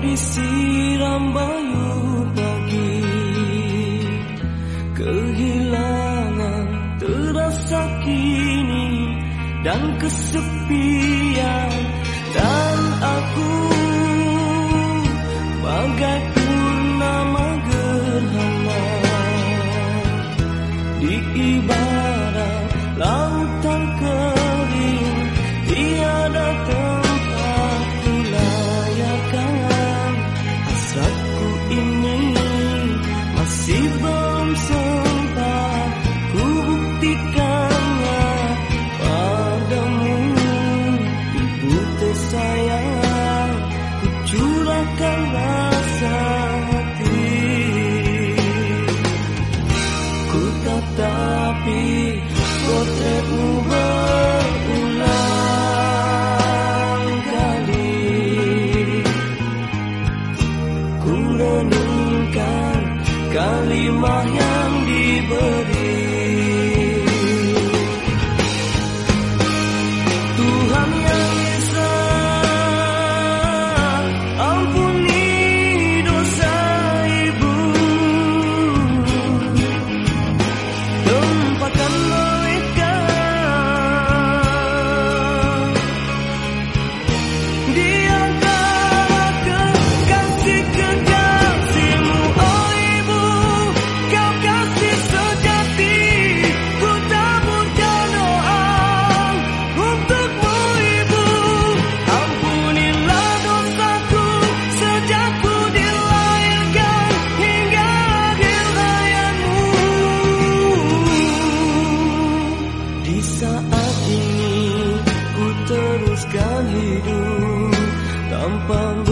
disiram bayu pagi, kehilangan terasa kini dan kesepian, dan aku bagai purnama gerhana di ibarat lautan kering, tiada tempat kulayakan. Hasratku ini masih belum sempat ku buktikannya padamu, ibu tersayang. Ku curahkan rasa hati, ku tatapi potretmu berulang kali, ku renungkan kalimat yang diberi. Tuhan yang Esa, ampuni dosa ibu, tempatkan mereka di antara kekasih kekasihmu. Oh ibu, kau kasih sejati, ku taburkan doa untukmu ibu. Ampunilah dosaku sejak ku dilahirkan hingga akhir hayatmu. Di saat ini ku teruskan hidup tanpa